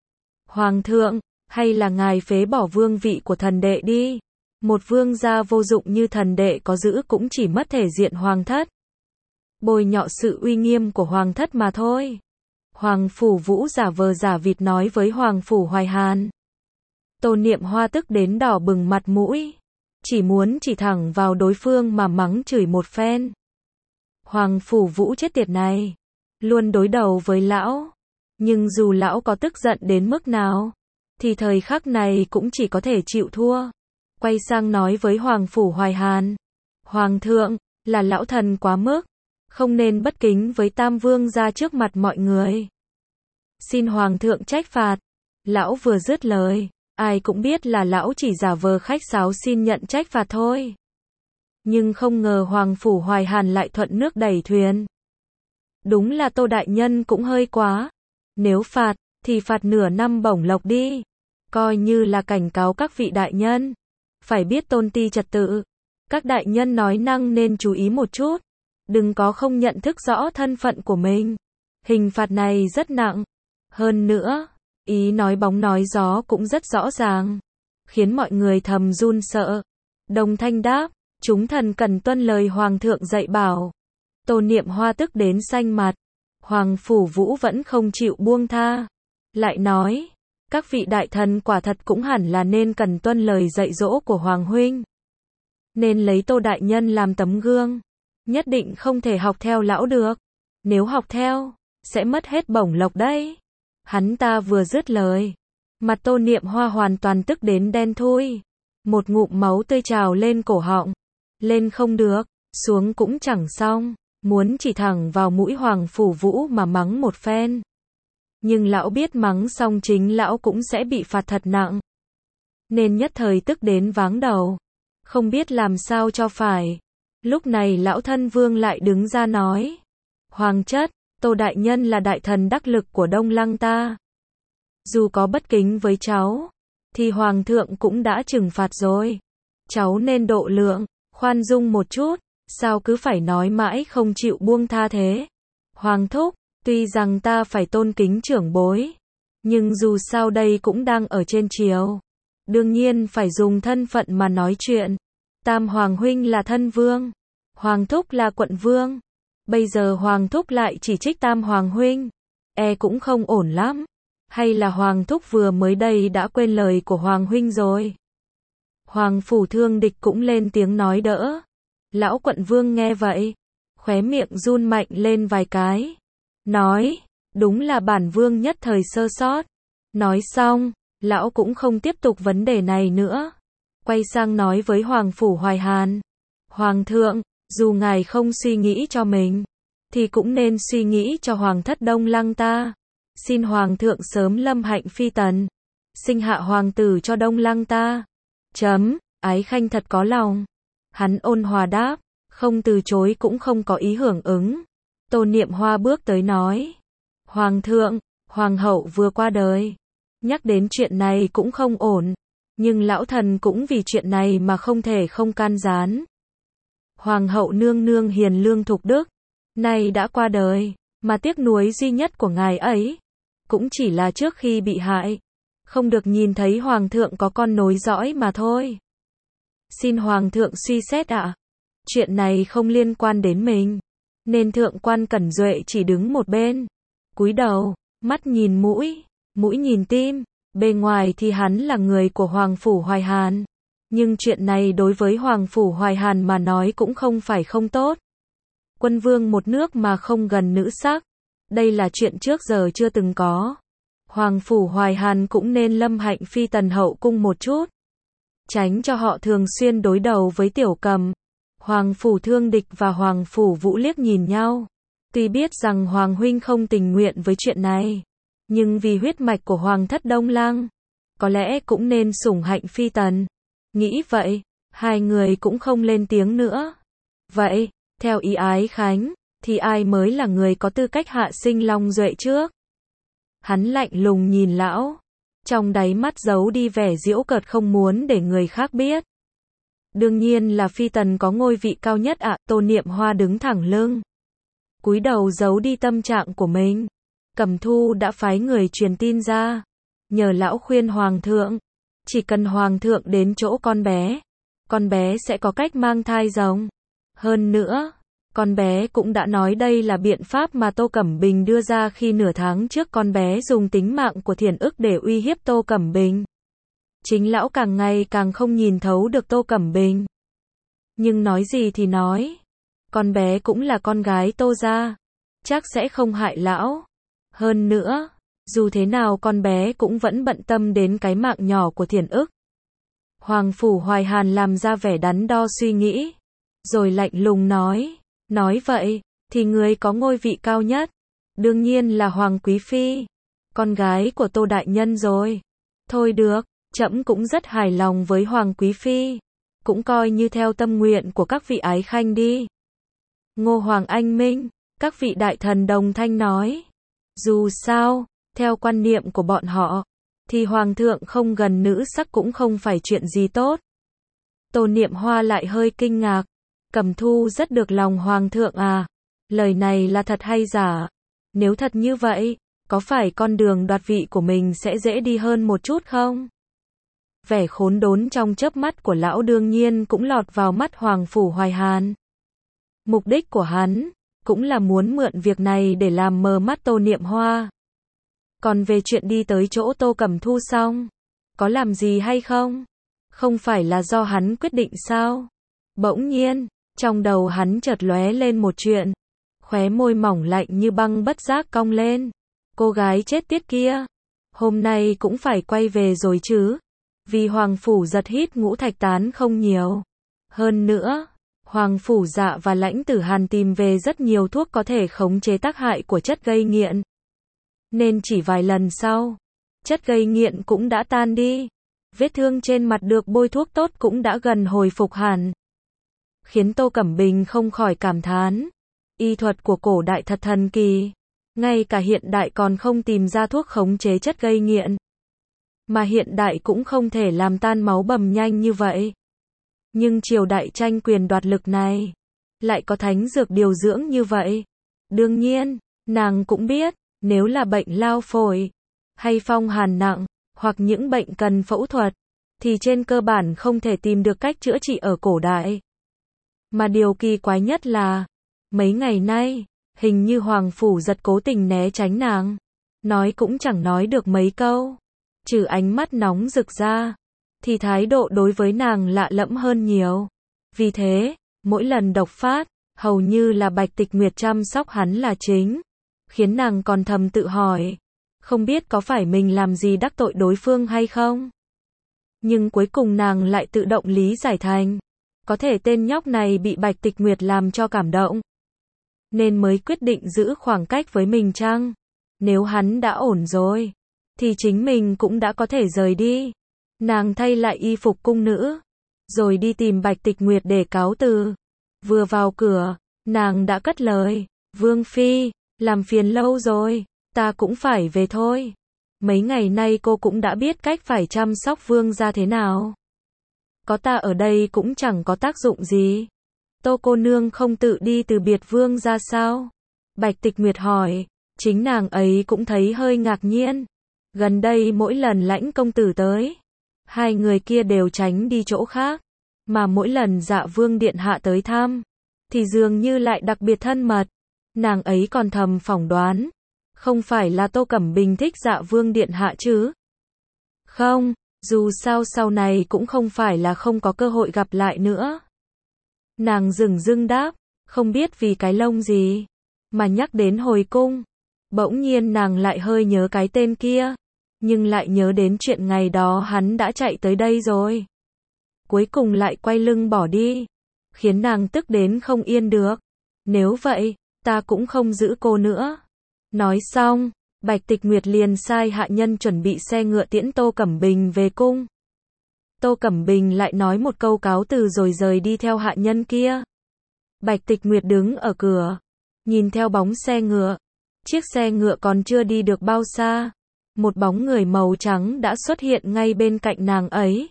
Hoàng thượng, hay là ngài phế bỏ vương vị của thần đệ đi? Một vương gia vô dụng như thần đệ có giữ cũng chỉ mất thể diện hoàng thất. Bôi nhọ sự uy nghiêm của hoàng thất mà thôi. Hoàng Phủ Vũ giả vờ giả vịt nói với Hoàng Phủ Hoài Hàn. Tô Niệm Hoa tức đến đỏ bừng mặt mũi, chỉ muốn chỉ thẳng vào đối phương mà mắng chửi một phen. Hoàng Phủ Vũ chết tiệt này, luôn đối đầu với lão, nhưng dù lão có tức giận đến mức nào, thì thời khắc này cũng chỉ có thể chịu thua. Quay sang nói với Hoàng Phủ Hoài Hàn. Hoàng thượng, là lão thần quá mức, không nên bất kính với Tam vương gia trước mặt mọi người. Xin Hoàng thượng trách phạt. Lão vừa dứt lời, ai cũng biết là lão chỉ giả vờ khách sáo xin nhận trách phạt thôi. Nhưng không ngờ Hoàng Phủ Hoài Hàn lại thuận nước đẩy thuyền. Đúng là Tô đại nhân cũng hơi quá. Nếu phạt, thì phạt nửa năm bổng lộc đi. Coi như là cảnh cáo các vị đại nhân. Phải biết tôn ti trật tự. Các đại nhân nói năng nên chú ý một chút. Đừng có không nhận thức rõ thân phận của mình. Hình phạt này rất nặng. Hơn nữa, ý nói bóng nói gió cũng rất rõ ràng, khiến mọi người thầm run sợ. Đồng thanh đáp, chúng thần cần tuân lời Hoàng thượng dạy bảo. Tô Niệm Hoa tức đến xanh mặt. Hoàng Phủ Vũ vẫn không chịu buông tha. Lại nói, các vị đại thần quả thật cũng hẳn là nên cần tuân lời dạy dỗ của Hoàng huynh. Nên lấy Tô đại nhân làm tấm gương. Nhất định không thể học theo lão được. Nếu học theo, sẽ mất hết bổng lộc đấy. Hắn ta vừa dứt lời, mặt Tô Niệm Hoa hoàn toàn tức đến đen thui. Một ngụm máu tươi trào lên cổ họng. Lên không được, xuống cũng chẳng xong, muốn chỉ thẳng vào mũi Hoàng Phủ Vũ mà mắng một phen. Nhưng lão biết mắng xong chính lão cũng sẽ bị phạt thật nặng. Nên nhất thời tức đến váng đầu, không biết làm sao cho phải. Lúc này lão thân vương lại đứng ra nói. Hoàng chất, Tô đại nhân là đại thần đắc lực của Đông Lăng ta. Dù có bất kính với cháu, thì Hoàng thượng cũng đã trừng phạt rồi. Cháu nên độ lượng, khoan dung một chút, sao cứ phải nói mãi không chịu buông tha thế. Hoàng thúc, tuy rằng ta phải tôn kính trưởng bối, nhưng dù sao đây cũng đang ở trên triều. Đương nhiên phải dùng thân phận mà nói chuyện. Tam Hoàng huynh là thân vương, Hoàng thúc là quận vương. Bây giờ Hoàng thúc lại chỉ trích Tam Hoàng huynh, cũng không ổn lắm. Hay là Hoàng thúc vừa mới đây đã quên lời của Hoàng huynh rồi? Hoàng Phủ Thương Địch cũng lên tiếng nói đỡ. Lão quận vương nghe vậy, khóe miệng run mạnh lên vài cái. Nói, đúng là bản vương nhất thời sơ sót. Nói xong, lão cũng không tiếp tục vấn đề này nữa. Quay sang nói với Hoàng Phủ Hoài Hàn. Hoàng thượng, dù ngài không suy nghĩ cho mình, thì cũng nên suy nghĩ cho Hoàng thất Đông Lăng ta. Xin Hoàng thượng sớm lâm hạnh phi tần, sinh hạ hoàng tử cho Đông Lăng ta. Ái khanh thật có lòng. Hắn ôn hòa đáp, không từ chối cũng không có ý hưởng ứng. Tô Niệm Hoa bước tới nói, Hoàng thượng, Hoàng hậu vừa qua đời. Nhắc đến chuyện này cũng không ổn, nhưng lão thần cũng vì chuyện này mà không thể không can gián. Hoàng hậu nương nương hiền lương thục đức, nay đã qua đời, mà tiếc nuối duy nhất của ngài ấy, cũng chỉ là trước khi bị hại, không được nhìn thấy Hoàng thượng có con nối dõi mà thôi. Xin Hoàng thượng suy xét ạ. Chuyện này không liên quan đến mình, nên thượng quan Cẩn Duệ chỉ đứng một bên, cúi đầu, mắt nhìn mũi, mũi nhìn tim. Bề ngoài thì hắn là người của Hoàng phủ Hoài Hàn, nhưng chuyện này đối với Hoàng phủ Hoài Hàn mà nói cũng không phải không tốt. Quân vương một nước mà không gần nữ sắc, đây là chuyện trước giờ chưa từng có. Hoàng phủ Hoài Hàn cũng nên lâm hạnh phi tần hậu cung một chút, tránh cho họ thường xuyên đối đầu với Tiểu Cầm. Hoàng phủ Thương Địch và Hoàng phủ Vũ liếc nhìn nhau. Tuy biết rằng Hoàng huynh không tình nguyện với chuyện này, nhưng vì huyết mạch của Hoàng thất Đông Lăng, có lẽ cũng nên sủng hạnh phi tần. Nghĩ vậy, hai người cũng không lên tiếng nữa. Vậy, theo ý Ái Khánh, thì ai mới là người có tư cách hạ sinh Long Duệ trước? Hắn lạnh lùng nhìn lão, trong đáy mắt giấu đi vẻ giễu cợt không muốn để người khác biết. Đương nhiên là phi tần có ngôi vị cao nhất ạ. Tô Niệm Hoa đứng thẳng lưng, cúi đầu giấu đi tâm trạng của mình. Cẩm Thu đã phái người truyền tin ra, nhờ lão khuyên Hoàng thượng, chỉ cần Hoàng thượng đến chỗ con bé sẽ có cách mang thai rồng. Hơn nữa, con bé cũng đã nói đây là biện pháp mà Tô Cẩm Bình đưa ra khi nửa tháng trước con bé dùng tính mạng của Thiển Ức để uy hiếp Tô Cẩm Bình. Chính lão càng ngày càng không nhìn thấu được Tô Cẩm Bình. Nhưng nói gì thì nói, con bé cũng là con gái Tô gia, chắc sẽ không hại lão. Hơn nữa, dù thế nào con bé cũng vẫn bận tâm đến cái mạng nhỏ của Thiển Ức. Hoàng phủ Hoài Hàn làm ra vẻ đắn đo suy nghĩ, rồi lạnh lùng nói vậy, thì người có ngôi vị cao nhất, đương nhiên là Hoàng Quý Phi, con gái của Tô Đại Nhân rồi. Thôi được, trẫm cũng rất hài lòng với Hoàng Quý Phi, cũng coi như theo tâm nguyện của các vị ái khanh đi. Ngô Hoàng Anh Minh, các vị đại thần đồng thanh nói. Dù sao, theo quan niệm của bọn họ, thì Hoàng thượng không gần nữ sắc cũng không phải chuyện gì tốt. Tô Niệm Hoa lại hơi kinh ngạc. Cẩm Thu rất được lòng Hoàng thượng à? Lời này là thật hay giả? Nếu thật như vậy, có phải con đường đoạt vị của mình sẽ dễ đi hơn một chút không? Vẻ khốn đốn trong chớp mắt của lão đương nhiên cũng lọt vào mắt Hoàng phủ Hoài Hàn. Mục đích của hắn cũng là muốn mượn việc này để làm mờ mắt Tô Niệm Hoa. Còn về chuyện đi tới chỗ Tô Cẩm Thu xong, có làm gì hay không? Không phải là do hắn quyết định sao? Bỗng nhiên, trong đầu hắn chợt lóe lên một chuyện. Khóe môi mỏng lạnh như băng bất giác cong lên. Cô gái chết tiết kia, hôm nay cũng phải quay về rồi chứ? Vì Hoàng phủ giật hít ngũ thạch tán không nhiều. Hơn nữa, Hoàng phủ Dạ và Lãnh Tử Hàn tìm về rất nhiều thuốc có thể khống chế tác hại của chất gây nghiện. Nên chỉ vài lần sau, chất gây nghiện cũng đã tan đi. Vết thương trên mặt được bôi thuốc tốt cũng đã gần hồi phục hẳn. Khiến Tô Cẩm Bình không khỏi cảm thán. Y thuật của cổ đại thật thần kỳ. Ngay cả hiện đại còn không tìm ra thuốc khống chế chất gây nghiện. Mà hiện đại cũng không thể làm tan máu bầm nhanh như vậy. Nhưng triều đại tranh quyền đoạt lực này, lại có thánh dược điều dưỡng như vậy. Đương nhiên, nàng cũng biết, nếu là bệnh lao phổi, hay phong hàn nặng, hoặc những bệnh cần phẫu thuật, thì trên cơ bản không thể tìm được cách chữa trị ở cổ đại. Mà điều kỳ quái nhất là, mấy ngày nay, hình như Hoàng phủ giật cố tình né tránh nàng. Nói cũng chẳng nói được mấy câu. Trừ ánh mắt nóng rực ra, thì thái độ đối với nàng lạ lẫm hơn nhiều. Vì thế, mỗi lần độc phát, hầu như là Bạch Tịch Nguyệt chăm sóc hắn là chính. Khiến nàng còn thầm tự hỏi, không biết có phải mình làm gì đắc tội đối phương hay không? Nhưng cuối cùng nàng lại tự động lý giải thành, có thể tên nhóc này bị Bạch Tịch Nguyệt làm cho cảm động, nên mới quyết định giữ khoảng cách với mình chăng? Nếu hắn đã ổn rồi, thì chính mình cũng đã có thể rời đi. Nàng thay lại y phục cung nữ, rồi đi tìm Bạch Tịch Nguyệt để cáo từ. Vừa vào cửa, nàng đã cất lời, Vương Phi, làm phiền lâu rồi, ta cũng phải về thôi. Mấy ngày nay cô cũng đã biết cách phải chăm sóc Vương gia thế nào. Có ta ở đây cũng chẳng có tác dụng gì. Tô cô nương không tự đi từ biệt Vương gia sao? Bạch Tịch Nguyệt hỏi, chính nàng ấy cũng thấy hơi ngạc nhiên. Gần đây mỗi lần Lãnh công tử tới, hai người kia đều tránh đi chỗ khác, mà mỗi lần Dạ Vương điện hạ tới thăm, thì dường như lại đặc biệt thân mật. Nàng ấy còn thầm phỏng đoán, không phải là Tô Cẩm Bình thích Dạ Vương điện hạ chứ? Không, dù sao sau này cũng không phải là không có cơ hội gặp lại nữa. Nàng dửng dưng đáp, không biết vì cái lông gì, mà nhắc đến hồi cung. Bỗng nhiên nàng lại hơi nhớ cái tên kia, nhưng lại nhớ đến chuyện ngày đó hắn đã chạy tới đây rồi. Cuối cùng lại quay lưng bỏ đi, khiến nàng tức đến không yên được. Nếu vậy, ta cũng không giữ cô nữa. Nói xong, Bạch Tịch Nguyệt liền sai hạ nhân chuẩn bị xe ngựa tiễn Tô Cẩm Bình về cung. Tô Cẩm Bình lại nói một câu cáo từ rồi rời đi theo hạ nhân kia. Bạch Tịch Nguyệt đứng ở cửa, nhìn theo bóng xe ngựa. Chiếc xe ngựa còn chưa đi được bao xa, một bóng người màu trắng đã xuất hiện ngay bên cạnh nàng ấy.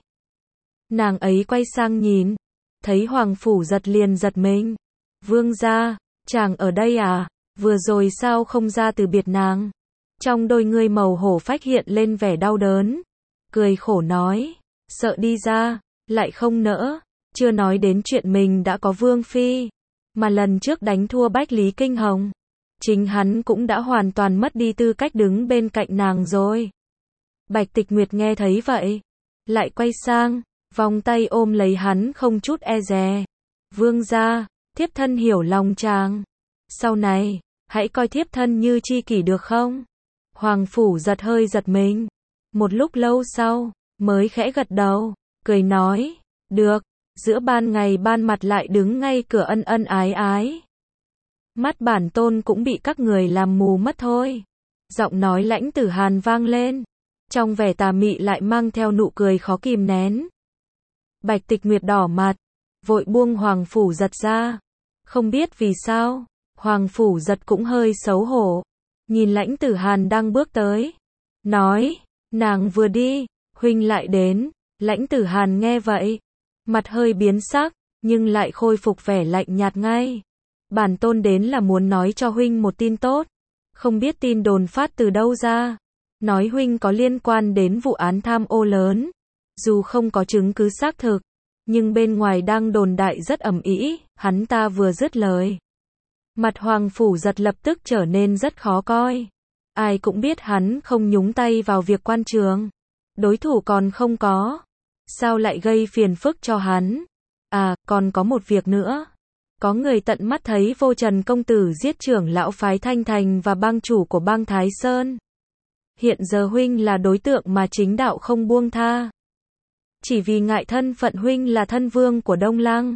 Nàng ấy quay sang nhìn, thấy Hoàng Phủ Giật liền giật mình. Vương gia, chàng ở đây à? Vừa rồi sao không ra từ biệt nàng? Trong đôi ngươi màu hổ phách hiện lên vẻ đau đớn, cười khổ nói, sợ đi ra, lại không nỡ. Chưa nói đến chuyện mình đã có Vương Phi, mà lần trước đánh thua Bách Lý Kinh Hồng, chính hắn cũng đã hoàn toàn mất đi tư cách đứng bên cạnh nàng rồi. Bạch Tịch Nguyệt nghe thấy vậy, lại quay sang, vòng tay ôm lấy hắn không chút e dè. Vương gia, thiếp thân hiểu lòng chàng. Sau này, hãy coi thiếp thân như tri kỷ được không? Hoàng Phủ Giật hơi giật mình. Một lúc lâu sau, mới khẽ gật đầu, cười nói, được. Giữa ban ngày ban mặt lại đứng ngay cửa ân ân ái ái. Mắt bản tôn cũng bị các người làm mù mất thôi. Giọng nói Lãnh Tử Hàn vang lên, trong vẻ tà mị lại mang theo nụ cười khó kìm nén. Bạch Tịch Nguyệt đỏ mặt, vội buông Hoàng Phủ Giật ra. Không biết vì sao, Hoàng Phủ Giật cũng hơi xấu hổ, nhìn Lãnh Tử Hàn đang bước tới, nói, nàng vừa đi, huynh lại đến. Lãnh Tử Hàn nghe vậy, mặt hơi biến sắc, nhưng lại khôi phục vẻ lạnh nhạt ngay. Bản tôn đến là muốn nói cho huynh một tin tốt. Không biết tin đồn phát từ đâu ra, nói huynh có liên quan đến vụ án tham ô lớn. Dù không có chứng cứ xác thực, nhưng bên ngoài đang đồn đại rất ầm ĩ. Hắn ta vừa dứt lời, mặt Hoàng Phủ Giật lập tức trở nên rất khó coi. Ai cũng biết hắn không nhúng tay vào việc quan trường, đối thủ còn không có, sao lại gây phiền phức cho hắn? À, còn có một việc nữa. Có người tận mắt thấy Vô Trần công tử giết trưởng lão phái Thanh Thành và bang chủ của bang Thái Sơn. Hiện giờ huynh là đối tượng mà chính đạo không buông tha. Chỉ vì ngại thân phận huynh là thân vương của Đông Lăng,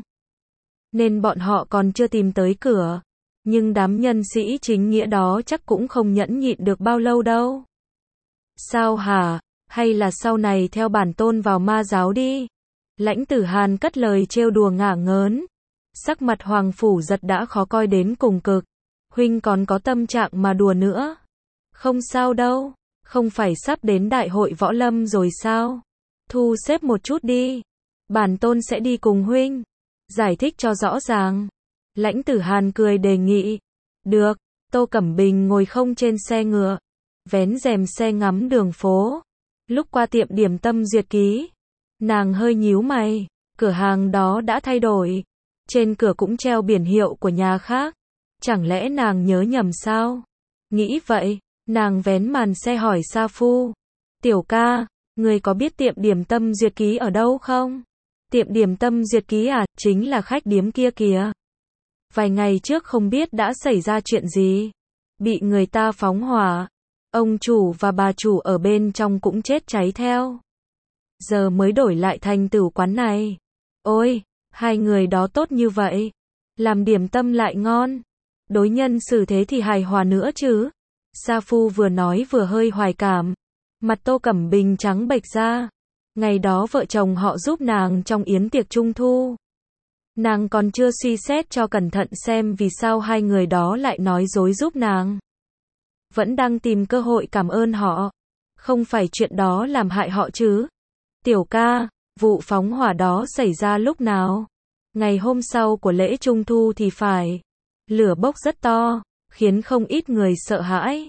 nên bọn họ còn chưa tìm tới cửa. Nhưng đám nhân sĩ chính nghĩa đó chắc cũng không nhẫn nhịn được bao lâu đâu. Sao hả? Hay là sau này theo bản tôn vào ma giáo đi? Lãnh Tử Hàn cất lời trêu đùa ngả ngớn. Sắc mặt Hoàng Phủ Giật đã khó coi đến cùng cực. Huynh còn có tâm trạng mà đùa nữa? Không sao đâu, không phải sắp đến đại hội võ lâm rồi sao? Thu xếp một chút đi, bản tôn sẽ đi cùng huynh, giải thích cho rõ ràng. Lãnh Tử Hàn cười đề nghị. Được. Tô Cẩm Bình ngồi không trên xe ngựa, vén rèm xe ngắm đường phố. Lúc qua tiệm điểm tâm Duyệt Ký, nàng hơi nhíu mày, cửa hàng đó đã thay đổi, trên cửa cũng treo biển hiệu của nhà khác. Chẳng lẽ nàng nhớ nhầm sao? Nghĩ vậy, nàng vén màn xe hỏi Sa Phu, tiểu ca, người có biết tiệm điểm tâm Duyệt Ký ở đâu không? Tiệm điểm tâm Duyệt Ký à? Chính là khách điếm kia kìa. Vài ngày trước không biết đã xảy ra chuyện gì, bị người ta phóng hỏa, ông chủ và bà chủ ở bên trong cũng chết cháy theo. Giờ mới đổi lại thành tử quán này. Ôi, hai người đó tốt như vậy, làm điểm tâm lại ngon, đối nhân xử thế thì hài hòa nữa chứ. Sa Phu vừa nói vừa hơi hoài cảm, mặt Tô Cẩm Bình trắng bệch ra. Ngày đó vợ chồng họ giúp nàng trong yến tiệc trung thu. Nàng còn chưa suy xét cho cẩn thận xem vì sao hai người đó lại nói dối giúp nàng. Vẫn đang tìm cơ hội cảm ơn họ. Không phải chuyện đó làm hại họ chứ. Tiểu ca, vụ phóng hỏa đó xảy ra lúc nào? Ngày hôm sau của lễ trung thu thì phải. Lửa bốc rất to, khiến không ít người sợ hãi.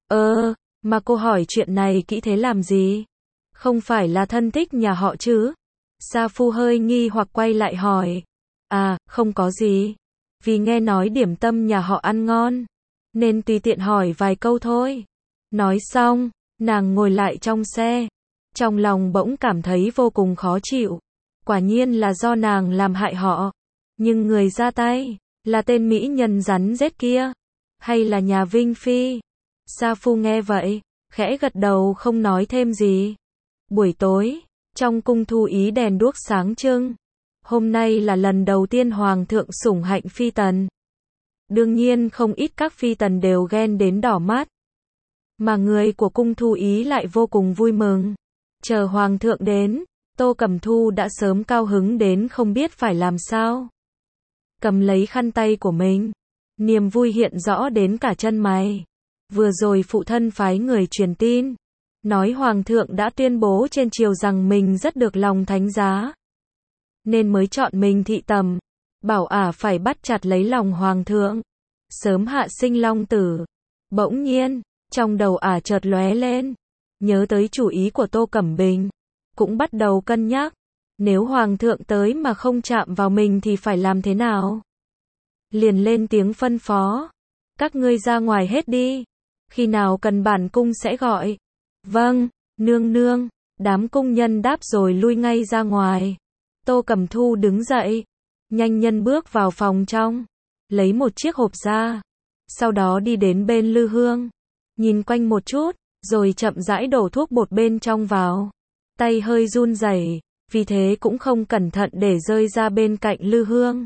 Mà cô hỏi chuyện này kỹ thế làm gì? Không phải là thân thích nhà họ chứ? Sa Phu hơi nghi hoặc quay lại hỏi. À, không có gì. Vì nghe nói điểm tâm nhà họ ăn ngon, nên tùy tiện hỏi vài câu thôi. Nói xong, nàng ngồi lại trong xe. Trong lòng bỗng cảm thấy vô cùng khó chịu. Quả nhiên là do nàng làm hại họ. Nhưng người ra tay, là tên mỹ nhân rắn rết kia. Hay là nhà Vinh Phi? Sa Phu nghe vậy, khẽ gật đầu không nói thêm gì. Buổi tối, trong cung Thu Ý đèn đuốc sáng trưng. Hôm nay là lần đầu tiên Hoàng thượng sủng hạnh phi tần. Đương nhiên không ít các phi tần đều ghen đến đỏ mắt. Mà người của cung Thu Ý lại vô cùng vui mừng. Chờ Hoàng thượng đến, Tô Cẩm Thu đã sớm cao hứng đến không biết phải làm sao. Cầm lấy khăn tay của mình, niềm vui hiện rõ đến cả chân mày. Vừa rồi phụ thân phái người truyền tin, nói Hoàng thượng đã tuyên bố trên triều rằng mình rất được lòng thánh giá. Nên mới chọn mình thị tầm, bảo phải bắt chặt lấy lòng Hoàng thượng, sớm hạ sinh long tử. Bỗng nhiên, trong đầu chợt lóe lên, nhớ tới chủ ý của Tô Cẩm Bình, cũng bắt đầu cân nhắc, nếu Hoàng thượng tới mà không chạm vào mình thì phải làm thế nào? Liền lên tiếng phân phó, các ngươi ra ngoài hết đi, khi nào cần bản cung sẽ gọi. Vâng, nương nương, đám cung nhân đáp rồi lui ngay ra ngoài. Tô Cẩm Thu đứng dậy, nhanh nhân bước vào phòng trong, lấy một chiếc hộp ra, sau đó đi đến bên lư hương, nhìn quanh một chút, rồi chậm rãi đổ thuốc bột bên trong vào. Tay hơi run rẩy, vì thế cũng không cẩn thận để rơi ra bên cạnh lư hương.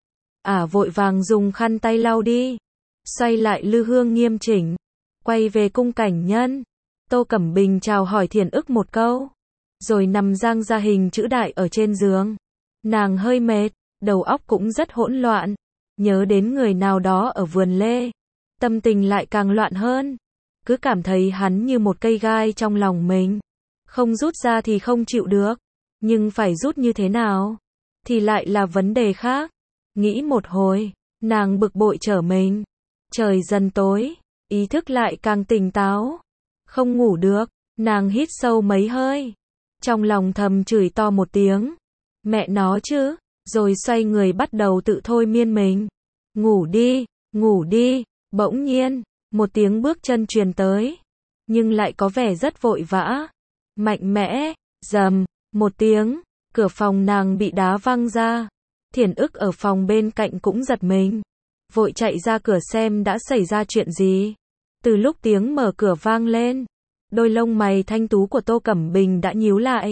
Vội vàng dùng khăn tay lau đi, xoay lại lư hương nghiêm chỉnh, quay về cung cảnh nhân. Tô Cẩm Bình chào hỏi Thiền Ức một câu, rồi nằm dang ra hình chữ đại ở trên giường. Nàng hơi mệt, đầu óc cũng rất hỗn loạn, nhớ đến người nào đó ở vườn lê, tâm tình lại càng loạn hơn, cứ cảm thấy hắn như một cây gai trong lòng mình, không rút ra thì không chịu được, nhưng phải rút như thế nào thì lại là vấn đề khác. Nghĩ một hồi, nàng bực bội trở mình. Trời dần tối, ý thức lại càng tỉnh táo, không ngủ được, nàng hít sâu mấy hơi, trong lòng thầm chửi to một tiếng, mẹ nó chứ, rồi xoay người bắt đầu tự thôi miên mình. Ngủ đi, ngủ đi. Bỗng nhiên, một tiếng bước chân truyền tới, nhưng lại có vẻ rất vội vã, mạnh mẽ. Rầm, một tiếng, cửa phòng nàng bị đá văng ra. Thiền Ức ở phòng bên cạnh cũng giật mình, vội chạy ra cửa xem đã xảy ra chuyện gì. Từ lúc tiếng mở cửa vang lên, đôi lông mày thanh tú của Tô Cẩm Bình đã nhíu lại.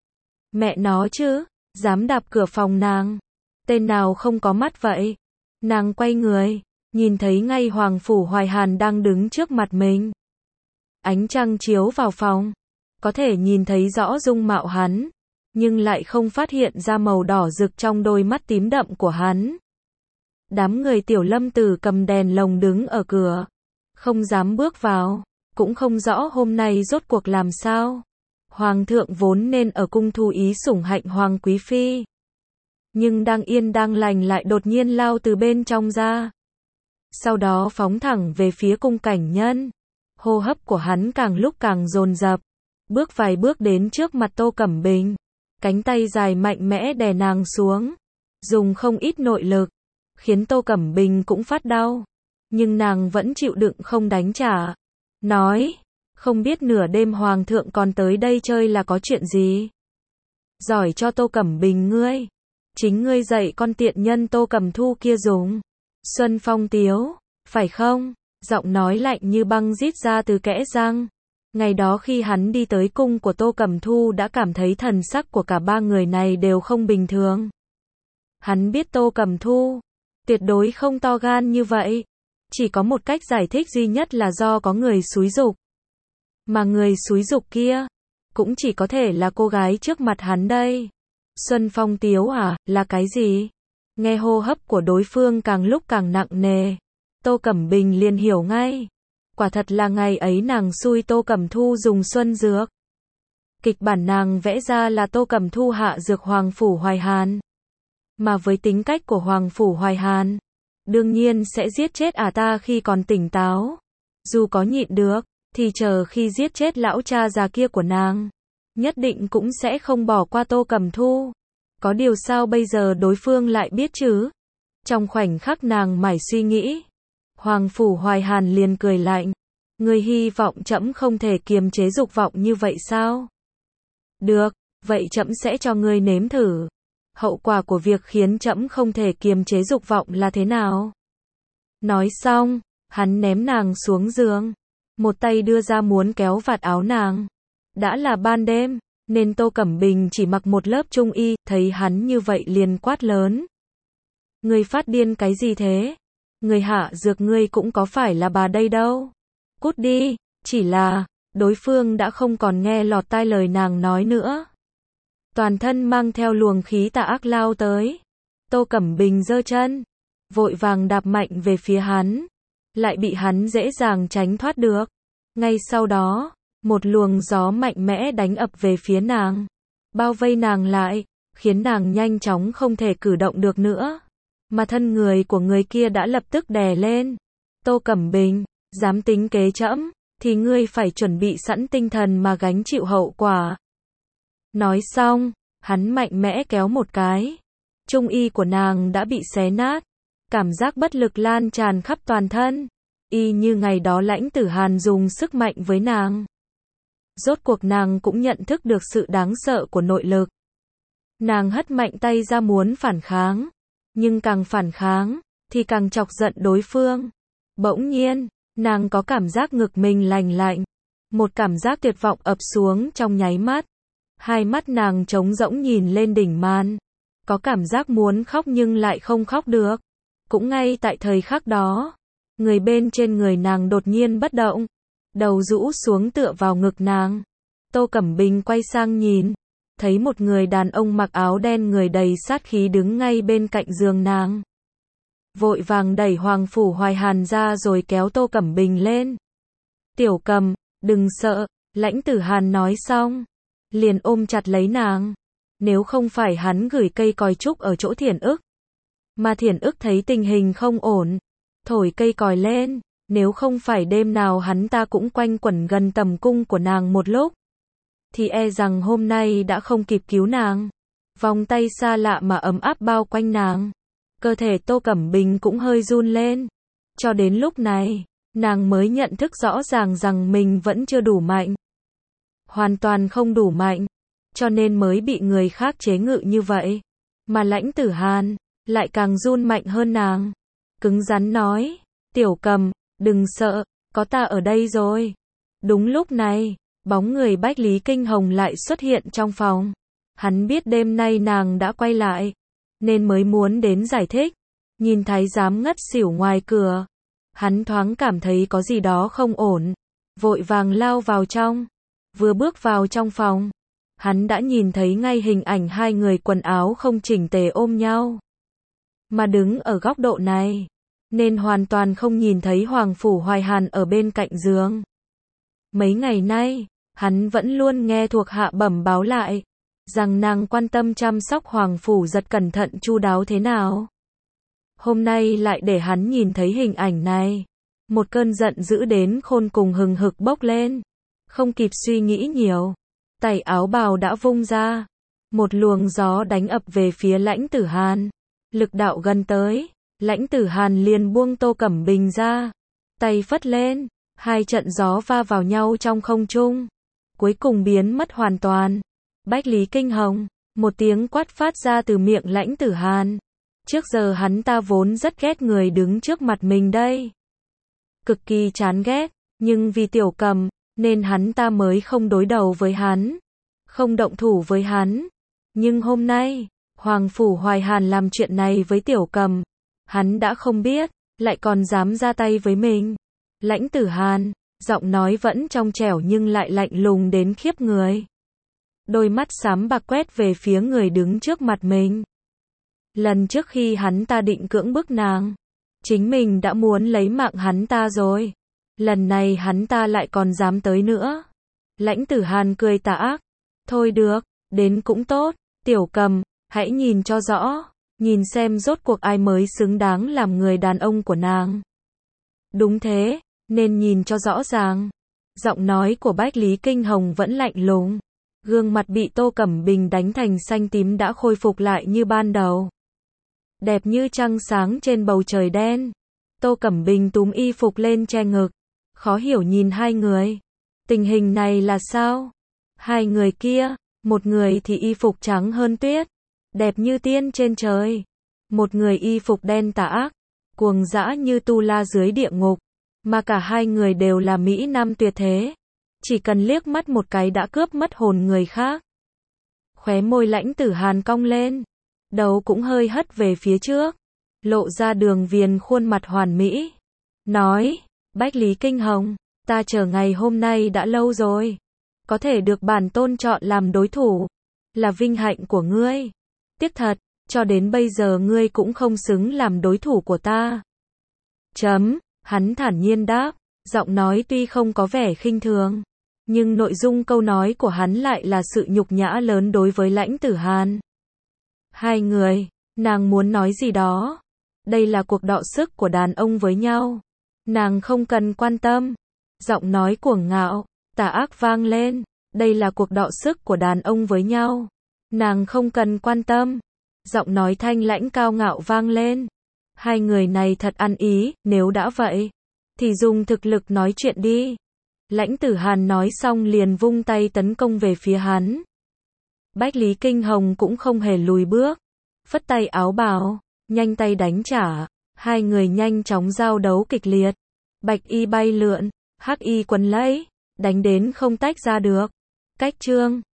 Mẹ nó chứ, dám đạp cửa phòng nàng, tên nào không có mắt vậy? Nàng quay người, nhìn thấy ngay Hoàng Phủ Hoài Hàn đang đứng trước mặt mình. Ánh trăng chiếu vào phòng, có thể nhìn thấy rõ dung mạo hắn, nhưng lại không phát hiện ra màu đỏ rực trong đôi mắt tím đậm của hắn. Đám người Tiểu Lâm Tử cầm đèn lồng đứng ở cửa, không dám bước vào, cũng không rõ hôm nay rốt cuộc làm sao. Hoàng thượng vốn nên ở cung Thu Ý sủng hạnh Hoàng Quý Phi, nhưng đang yên đang lành lại đột nhiên lao từ bên trong ra. Sau đó phóng thẳng về phía cung cảnh nhân. Hô hấp của hắn càng lúc càng dồn dập, bước vài bước đến trước mặt Tô Cẩm Bình, cánh tay dài mạnh mẽ đè nàng xuống, dùng không ít nội lực, khiến Tô Cẩm Bình cũng phát đau, nhưng nàng vẫn chịu đựng không đánh trả. Nói, không biết nửa đêm Hoàng thượng còn tới đây chơi là có chuyện gì? Giỏi cho Tô Cẩm Bình ngươi, chính ngươi dạy con tiện nhân Tô Cẩm Thu kia dùng Xuân Phong Tiếu, phải không? Giọng nói lạnh như băng rít ra từ kẽ răng. Ngày đó khi hắn đi tới cung của Tô Cẩm Thu đã cảm thấy thần sắc của cả ba người này đều không bình thường. Hắn biết Tô Cẩm Thu tuyệt đối không to gan như vậy. Chỉ có một cách giải thích duy nhất là do có người xúi giục. Mà người xúi giục kia cũng chỉ có thể là cô gái trước mặt hắn đây. Xuân Phong Tiếu à, là cái gì? Nghe hô hấp của đối phương càng lúc càng nặng nề, Tô Cẩm Bình liền hiểu ngay. Quả thật là ngày ấy nàng xui Tô Cẩm Thu dùng xuân dược. Kịch bản nàng vẽ ra là Tô Cẩm Thu hạ dược Hoàng Phủ Hoài Hàn. Mà với tính cách của Hoàng Phủ Hoài Hàn, đương nhiên sẽ giết chết ta khi còn tỉnh táo. Dù có nhịn được, thì chờ khi giết chết lão cha già kia của nàng, nhất định cũng sẽ không bỏ qua Tô Cẩm Thu. Có điều sao bây giờ đối phương lại biết chứ? Trong khoảnh khắc nàng mải suy nghĩ, Hoàng Phủ Hoài Hàn liền cười lạnh. Ngươi hy vọng trẫm không thể kiềm chế dục vọng như vậy sao? Được, vậy trẫm sẽ cho ngươi nếm thử. Hậu quả của việc khiến trẫm không thể kiềm chế dục vọng là thế nào? Nói xong, hắn ném nàng xuống giường, một tay đưa ra muốn kéo vạt áo nàng. Đã là ban đêm, nên Tô Cẩm Bình chỉ mặc một lớp trung y, thấy hắn như vậy liền quát lớn. Ngươi phát điên cái gì thế? Người hạ dược ngươi cũng có phải là bà đây đâu. Cút đi, chỉ là, đối phương đã không còn nghe lọt tai lời nàng nói nữa. Toàn thân mang theo luồng khí tà ác lao tới. Tô Cẩm Bình giơ chân, vội vàng đạp mạnh về phía hắn, lại bị hắn dễ dàng tránh thoát được. Ngay sau đó, một luồng gió mạnh mẽ đánh ập về phía nàng, bao vây nàng lại, khiến nàng nhanh chóng không thể cử động được nữa. Mà thân người của người kia đã lập tức đè lên. Tô Cẩm Bình, dám tính kế trẫm, thì ngươi phải chuẩn bị sẵn tinh thần mà gánh chịu hậu quả. Nói xong, hắn mạnh mẽ kéo một cái. Trung y của nàng đã bị xé nát. Cảm giác bất lực lan tràn khắp toàn thân. Y như ngày đó Lãnh Tử Hàn dùng sức mạnh với nàng. Rốt cuộc nàng cũng nhận thức được sự đáng sợ của nội lực. Nàng hất mạnh tay ra muốn phản kháng. Nhưng càng phản kháng, thì càng chọc giận đối phương. Bỗng nhiên, nàng có cảm giác ngực mình lành lạnh. Một cảm giác tuyệt vọng ập xuống trong nháy mắt. Hai mắt nàng trống rỗng nhìn lên đỉnh màn. Có cảm giác muốn khóc nhưng lại không khóc được. Cũng ngay tại thời khắc đó, người bên trên người nàng đột nhiên bất động. Đầu rũ xuống tựa vào ngực nàng. Tô Cẩm Bình quay sang nhìn, thấy một người đàn ông mặc áo đen người đầy sát khí đứng ngay bên cạnh giường nàng. Vội vàng đẩy Hoàng Phủ Hoài Hàn ra rồi kéo Tô Cẩm Bình lên. Tiểu Cầm, đừng sợ, Lãnh Tử Hàn nói xong, liền ôm chặt lấy nàng. Nếu không phải hắn gửi cây còi trúc ở chỗ Thiển Ức, mà Thiển Ức thấy tình hình không ổn, thổi cây còi lên, nếu không phải đêm nào hắn ta cũng quanh quẩn gần tầm cung của nàng một lúc, thì e rằng hôm nay đã không kịp cứu nàng. Vòng tay xa lạ mà ấm áp bao quanh nàng. Cơ thể Tô Cẩm Bình cũng hơi run lên. Cho đến lúc này, nàng mới nhận thức rõ ràng rằng mình vẫn chưa đủ mạnh. Hoàn toàn không đủ mạnh. Cho nên mới bị người khác chế ngự như vậy. Mà Lãnh Tử Hàn lại càng run mạnh hơn nàng. Cứng rắn nói, Tiểu Cầm, đừng sợ, có ta ở đây rồi. Đúng lúc này, bóng người Bách Lý Kinh Hồng lại xuất hiện trong phòng. Hắn biết đêm nay nàng đã quay lại, nên mới muốn đến giải thích. Nhìn thái giám ngất xỉu ngoài cửa, hắn thoáng cảm thấy có gì đó không ổn, vội vàng lao vào trong. Vừa bước vào trong phòng, hắn đã nhìn thấy ngay hình ảnh hai người quần áo không chỉnh tề ôm nhau. Mà đứng ở góc độ này, nên hoàn toàn không nhìn thấy Hoàng Phủ Hoài Hàn ở bên cạnh giường. Mấy ngày nay, hắn vẫn luôn nghe thuộc hạ bẩm báo lại, rằng nàng quan tâm chăm sóc Hoàng Phủ rất cẩn thận chu đáo thế nào. Hôm nay lại để hắn nhìn thấy hình ảnh này. Một cơn giận dữ đến khôn cùng hừng hực bốc lên. Không kịp suy nghĩ nhiều, tay áo bào đã vung ra. Một luồng gió đánh ập về phía Lãnh Tử Hàn. Lực đạo gần tới, Lãnh Tử Hàn liền buông Tô Cẩm Bình ra. Tay phất lên, hai trận gió va vào nhau trong không trung. Cuối cùng biến mất hoàn toàn. Bách Lý Kinh Hồng, một tiếng quát phát ra từ miệng Lãnh Tử Hàn. Trước giờ hắn ta vốn rất ghét người đứng trước mặt mình đây. Cực kỳ chán ghét, nhưng vì Tiểu Cầm, nên hắn ta mới không đối đầu với hắn. Không động thủ với hắn. Nhưng hôm nay, Hoàng Phủ Hoài Hàn làm chuyện này với Tiểu Cầm. Hắn đã không biết, lại còn dám ra tay với mình. Lãnh Tử Hàn, giọng nói vẫn trong trẻo nhưng lại lạnh lùng đến khiếp người. đôi mắt xám bạc quét về phía người đứng trước mặt mình. Lần trước khi hắn ta định cưỡng bức nàng, chính mình đã muốn lấy mạng hắn ta rồi. Lần này hắn ta lại còn dám tới nữa. Lãnh Tử Hàn cười tà ác. Thôi được, đến cũng tốt, Tiểu Cầm, hãy nhìn cho rõ, nhìn xem rốt cuộc ai mới xứng đáng làm người đàn ông của nàng. Đúng thế, nên nhìn cho rõ ràng. Giọng nói của Bách Lý Kinh Hồng vẫn lạnh lùng. Gương mặt bị Tô Cẩm Bình đánh thành xanh tím đã khôi phục lại như ban đầu. Đẹp như trăng sáng trên bầu trời đen. Tô Cẩm Bình túm y phục lên che ngực. Khó hiểu nhìn hai người. Tình hình này là sao? Hai người kia, một người thì y phục trắng hơn tuyết, đẹp như tiên trên trời. Một người y phục đen tà ác, cuồng dã như tu la dưới địa ngục. Mà cả hai người đều là mỹ nam tuyệt thế. Chỉ cần liếc mắt một cái đã cướp mất hồn người khác. Khóe môi Lãnh Tử Hàn cong lên. Đầu cũng hơi hất về phía trước. Lộ ra đường viền khuôn mặt hoàn mỹ. Nói, Bách Lý Kinh Hồng, ta chờ ngày hôm nay đã lâu rồi. Có thể được bản tôn chọn làm đối thủ, là vinh hạnh của ngươi. Tiếc thật, cho đến bây giờ ngươi cũng không xứng làm đối thủ của ta. Hắn thản nhiên đáp, giọng nói tuy không có vẻ khinh thường, nhưng nội dung câu nói của hắn lại là sự nhục nhã lớn đối với Lãnh Tử Hàn. Hai người, nàng muốn nói gì đó. Đây là cuộc đọ sức của đàn ông với nhau. Nàng không cần quan tâm. Giọng nói cuồng ngạo, tà ác vang lên. Đây là cuộc đọ sức của đàn ông với nhau. Nàng không cần quan tâm. Giọng nói thanh lãnh cao ngạo vang lên. Hai người này thật ăn ý, nếu đã vậy, thì dùng thực lực nói chuyện đi. Lãnh Tử Hàn nói xong liền vung tay tấn công về phía hắn. Bách Lý Kinh Hồng cũng không hề lùi bước. Phất tay áo bào, nhanh tay đánh trả. Hai người nhanh chóng giao đấu kịch liệt. Bạch y bay lượn, hắc y quấn lấy, đánh đến không tách ra được. Cách chương